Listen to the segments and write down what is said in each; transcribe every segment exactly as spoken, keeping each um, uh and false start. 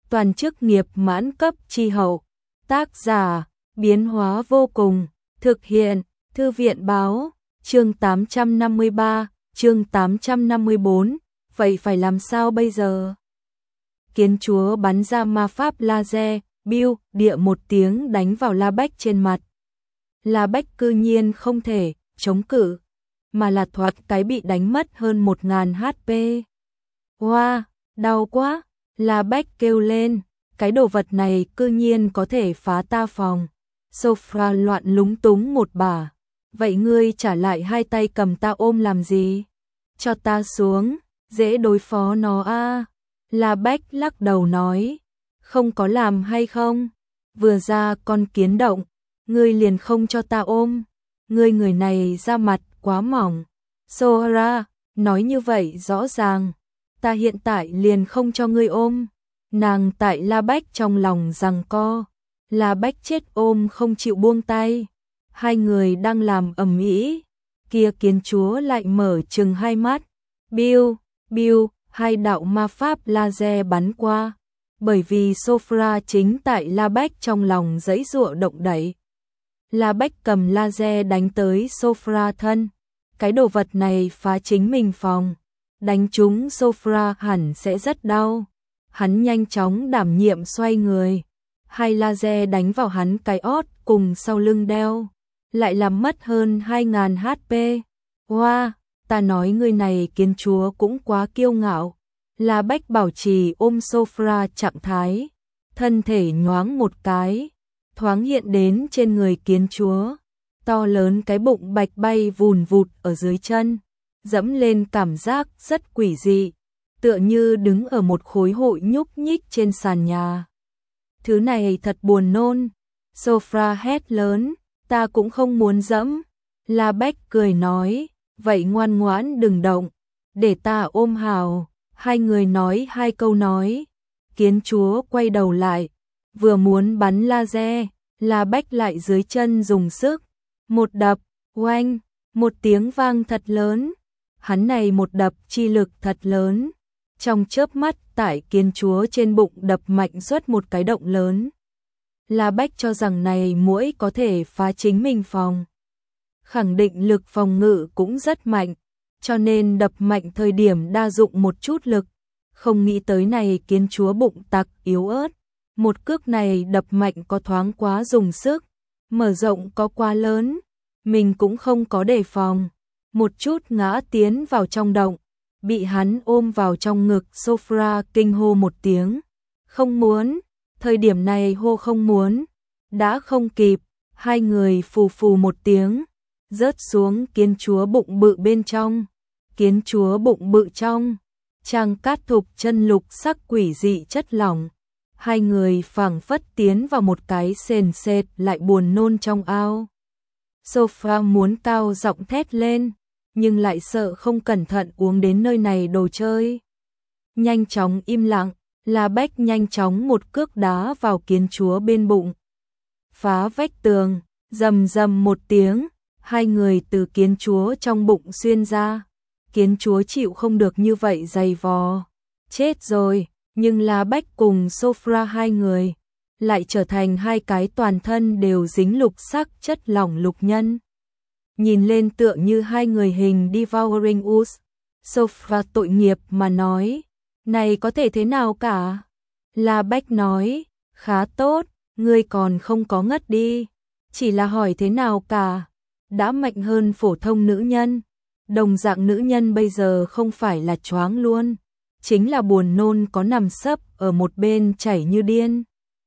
toàn chức nghiệp mãn cấp chi hậu. Tác giả, biến hóa vô cùng, thực hiện, thư viện báo, chương tám trăm năm mươi ba, chương tám trăm năm mươi bốn, vậy phải làm sao bây giờ? Kiến chúa bắn ra ma pháp laser, biu, địa một tiếng đánh vào La Bách trên mặt. La Bách cư nhiên không thể chống cự, mà là thoạt cái bị đánh mất hơn một nghìn H P. Wow, đau quá, La Bách kêu lên, cái đồ vật này cư nhiên có thể phá ta phòng. Sophia loạn lúng túng một bà, vậy ngươi trả lại hai tay cầm ta ôm làm gì? Cho ta xuống, dễ đối phó nó a. À. La Bách lắc đầu nói, không có làm hay không? Vừa ra con kiến động, ngươi liền không cho ta ôm, ngươi người này da mặt quá mỏng. Sohara, nói như vậy rõ ràng, ta hiện tại liền không cho ngươi ôm. Nàng tại La Bách trong lòng giằng co, La Bách chết ôm không chịu buông tay. Hai người đang làm ầm ĩ, kia kiến chúa lại mở trừng hai mắt. Biu, biu, hai đạo ma pháp laser bắn qua, bởi vì Sophia chính tại La Bách trong lòng giãy giụa động đậy. La Bách cầm laser đánh tới Sophia thân, cái đồ vật này phá chính mình phòng, đánh trúng Sophia hẳn sẽ rất đau. Hắn nhanh chóng đảm nhiệm xoay người, hai laser đánh vào hắn cái ót cùng sau lưng đeo, lại làm mất hơn hai nghìn H P. Wow, ta nói người này kiến chúa cũng quá kiêu ngạo. La Bách bảo trì ôm Sophia trạng thái, thân thể nhoáng một cái, thoáng hiện đến trên người kiến chúa, to lớn cái bụng bạch bay vùn vụt ở dưới chân, dẫm lên cảm giác rất quỷ dị, tựa như đứng ở một khối hội nhúc nhích trên sàn nhà. Thứ này thật buồn nôn. Sophia hét lớn, ta cũng không muốn dẫm. La Bách cười nói, vậy ngoan ngoãn đừng động, để ta ôm hào. Hai người nói hai câu nói, kiến chúa quay đầu lại, vừa muốn bắn laser, La Bách lại dưới chân dùng sức, một đập, oanh, một tiếng vang thật lớn. Hắn này một đập chi lực thật lớn, trong chớp mắt tại kiến chúa trên bụng đập mạnh xuất một cái động lớn. La Bách cho rằng này muỗi có thể phá chính mình phòng, khẳng định lực phòng ngự cũng rất mạnh, cho nên đập mạnh thời điểm đa dụng một chút lực. Không nghĩ tới này kiến chúa bụng tặc yếu ớt, một cước này đập mạnh có thoáng quá dùng sức, mở rộng có quá lớn, mình cũng không có đề phòng, một chút ngã tiến vào trong động, bị hắn ôm vào trong ngực. Sophia kinh hô một tiếng, không muốn, thời điểm này hô không muốn, đã không kịp, hai người phù phù một tiếng, rớt xuống kiến chúa bụng bự bên trong. Kiến chúa bụng bự trong, trang cát thục chân lục sắc quỷ dị chất lỏng, hai người phảng phất tiến vào một cái sền sệt lại buồn nôn trong ao. Sophia muốn cao giọng thét lên, nhưng lại sợ không cẩn thận uống đến nơi này đồ chơi. Nhanh chóng im lặng, La Bách nhanh chóng một cước đá vào kiến chúa bên bụng, phá vách tường, rầm rầm một tiếng, hai người từ kiến chúa trong bụng xuyên ra. Kiến chúa chịu không được như vậy dày vò, chết rồi, nhưng La Bách cùng Sophia hai người lại trở thành hai cái toàn thân đều dính lục sắc chất lỏng lục nhân. Nhìn lên tựa như hai người hình Devouring Us. Sophia tội nghiệp mà nói, này có thể thế nào cả? La Bách nói, khá tốt, ngươi còn không có ngất đi, chỉ là hỏi thế nào cả, đã mạnh hơn phổ thông nữ nhân. Đồng dạng nữ nhân bây giờ không phải là choáng luôn, chính là buồn nôn có nằm sấp ở một bên chảy như điên.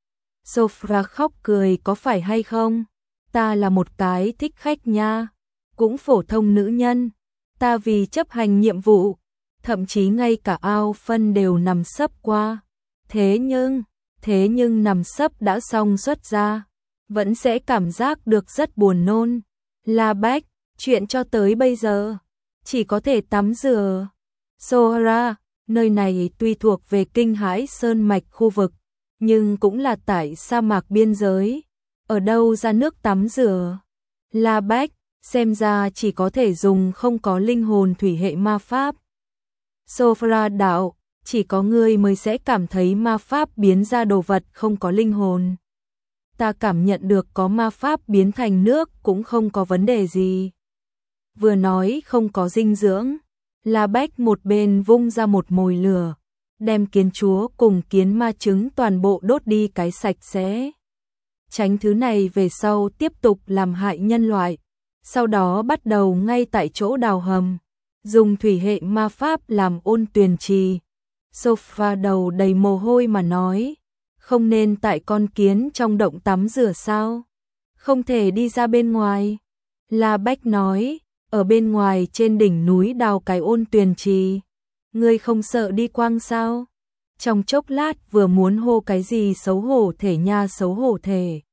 Sophia khóc cười, có phải hay không? Ta là một cái thích khách nha, cũng phổ thông nữ nhân, ta vì chấp hành nhiệm vụ, thậm chí ngay cả ao phân đều nằm sấp qua. Thế nhưng, thế nhưng nằm sấp đã xong xuất ra, vẫn sẽ cảm giác được rất buồn nôn. La Bách, chuyện cho tới bây giờ chỉ có thể tắm rửa. Sohara, nơi này tuy thuộc về Kinh Hãi Sơn Mạch khu vực, nhưng cũng là tại sa mạc biên giới, ở đâu ra nước tắm rửa? La Bách, xem ra chỉ có thể dùng không có linh hồn thủy hệ ma pháp. Sophia đạo, chỉ có ngươi mới sẽ cảm thấy ma pháp biến ra đồ vật không có linh hồn. Ta cảm nhận được có ma pháp biến thành nước cũng không có vấn đề gì. Vừa nói không có dinh dưỡng, La Bách một bên vung ra một mồi lửa, đem kiến chúa cùng kiến ma trứng toàn bộ đốt đi cái sạch sẽ. Tránh thứ này về sau tiếp tục làm hại nhân loại. Sau đó bắt đầu ngay tại chỗ đào hầm, dùng thủy hệ ma pháp làm ôn tuyền trì. Sofa đầu đầy mồ hôi mà nói, không nên tại con kiến trong động tắm rửa sao? Không thể đi ra bên ngoài. La Bách nói, ở bên ngoài trên đỉnh núi đào cái ôn tuyền trì. Ngươi không sợ đi quang sao? Trong chốc lát vừa muốn hô cái gì xấu hổ thể nha xấu hổ thể.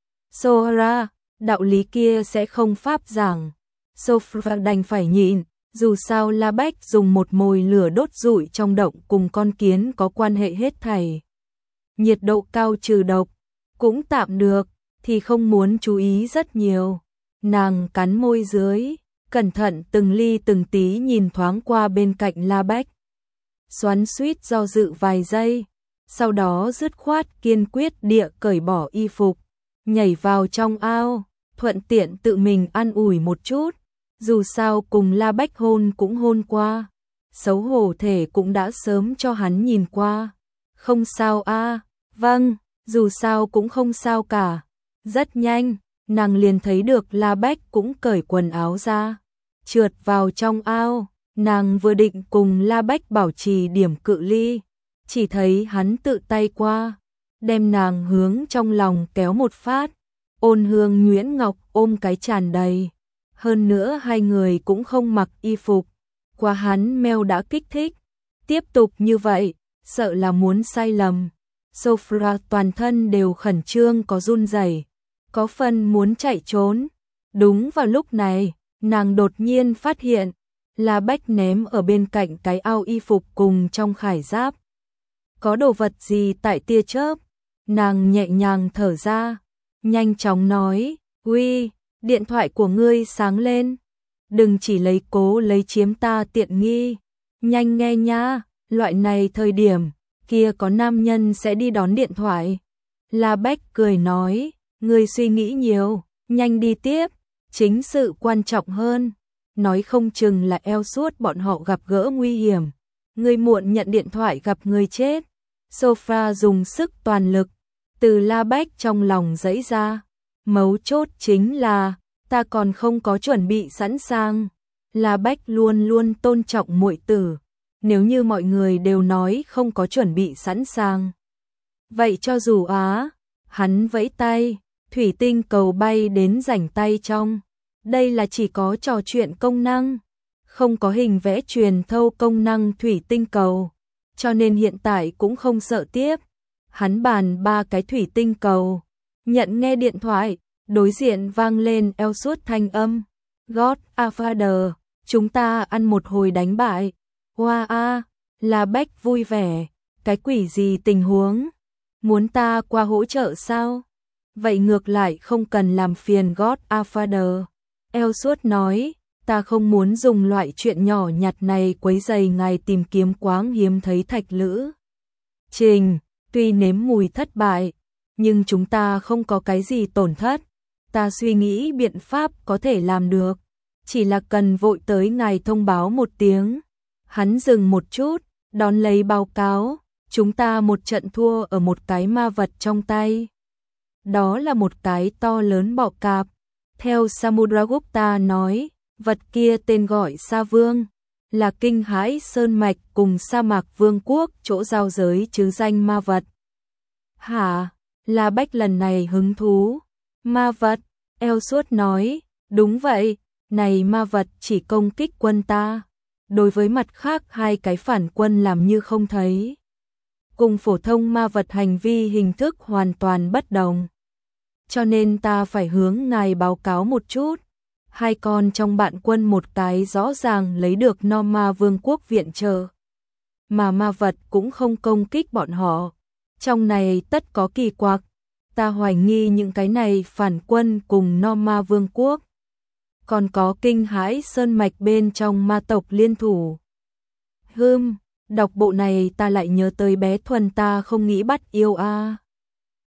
Sohara, đạo lý kia sẽ không pháp giảng. Sophia đành phải nhịn, dù sao La Bách dùng một mồi lửa đốt rụi trong động cùng con kiến có quan hệ hết thảy. Nhiệt độ cao trừ độc, cũng tạm được, thì không muốn chú ý rất nhiều. Nàng cắn môi dưới, cẩn thận từng ly từng tí nhìn thoáng qua bên cạnh La Bách. Xoắn xuýt do dự vài giây, sau đó dứt khoát kiên quyết địa cởi bỏ y phục, nhảy vào trong ao, thuận tiện tự mình an ủi một chút. Dù sao cùng La Bách hôn cũng hôn qua, xấu hổ thể cũng đã sớm cho hắn nhìn qua. Không sao a, à, vâng, dù sao cũng không sao cả. Rất nhanh, nàng liền thấy được La Bách cũng cởi quần áo ra, trượt vào trong ao. Nàng vừa định cùng La Bách bảo trì điểm cự ly, chỉ thấy hắn tự tay qua, đem nàng hướng trong lòng kéo một phát. Ôn Hương Nguyễn Ngọc ôm cái tràn đầy. Hơn nữa hai người cũng không mặc y phục, qua hắn meo đã kích thích. Tiếp tục như vậy, sợ là muốn sai lầm. Sophia toàn thân đều khẩn trương có run rẩy, có phần muốn chạy trốn. Đúng vào lúc này, nàng đột nhiên phát hiện, La Bách ném ở bên cạnh cái ao y phục cùng trong khải giáp. Có đồ vật gì tại tia chớp, nàng nhẹ nhàng thở ra, nhanh chóng nói, uy, điện thoại của ngươi sáng lên, đừng chỉ lấy cố lấy chiếm ta tiện nghi, nhanh nghe nha, loại này thời điểm, kia có nam nhân sẽ đi đón điện thoại. La Bách cười nói, ngươi suy nghĩ nhiều, nhanh đi tiếp, chính sự quan trọng hơn. Nói không chừng là eo suốt bọn họ gặp gỡ nguy hiểm. Ngươi muộn nhận điện thoại gặp người chết. Sophia dùng sức toàn lực, từ La Bách trong lòng giãy ra. Mấu chốt chính là, ta còn không có chuẩn bị sẵn sàng. La Bách luôn luôn tôn trọng muội tử. Nếu như mọi người đều nói không có chuẩn bị sẵn sàng, vậy cho dù á, hắn vẫy tay, thủy tinh cầu bay đến rảnh tay trong. Đây là chỉ có trò chuyện công năng, không có hình vẽ truyền thâu công năng thủy tinh cầu, cho nên hiện tại cũng không sợ tiếp. Hắn bàn ba cái thủy tinh cầu, nhận nghe điện thoại, đối diện vang lên eo suốt thanh âm. God Father, chúng ta ăn một hồi đánh bại. Hoa a, La Bách vui vẻ, cái quỷ gì tình huống? Muốn ta qua hỗ trợ sao? Vậy ngược lại không cần làm phiền God Father. Eo suốt nói, ta không muốn dùng loại chuyện nhỏ nhặt này quấy rầy ngài tìm kiếm quáng hiếm thấy thạch lữ. Trình, tuy nếm mùi thất bại, nhưng chúng ta không có cái gì tổn thất. Ta suy nghĩ biện pháp có thể làm được, chỉ là cần vội tới ngài thông báo một tiếng. Hắn dừng một chút, đón lấy báo cáo, chúng ta một trận thua ở một cái ma vật trong tay. Đó là một cái to lớn bọ cạp. Theo Samudragupta nói, vật kia tên gọi Sa Vương, là kinh hãi sơn mạch cùng sa mạc vương quốc chỗ giao giới chứ danh ma vật. Hả? La Bách lần này hứng thú. Ma vật? Eo suốt nói, đúng vậy, này ma vật chỉ công kích quân ta. Đối với mặt khác hai cái phản quân làm như không thấy. Cùng phổ thông ma vật hành vi hình thức hoàn toàn bất đồng. Cho nên ta phải hướng ngài báo cáo một chút. Hai con trong bạn quân một cái rõ ràng lấy được No Ma Vương quốc viện trợ, mà ma vật cũng không công kích bọn họ. Trong này tất có kỳ quặc. Ta hoài nghi những cái này phản quân cùng No Ma Vương quốc. Còn có kinh hãi sơn mạch bên trong ma tộc liên thủ. Hừm, Đọc bộ này ta lại nhớ tới bé Thuần ta không nghĩ bắt yêu a.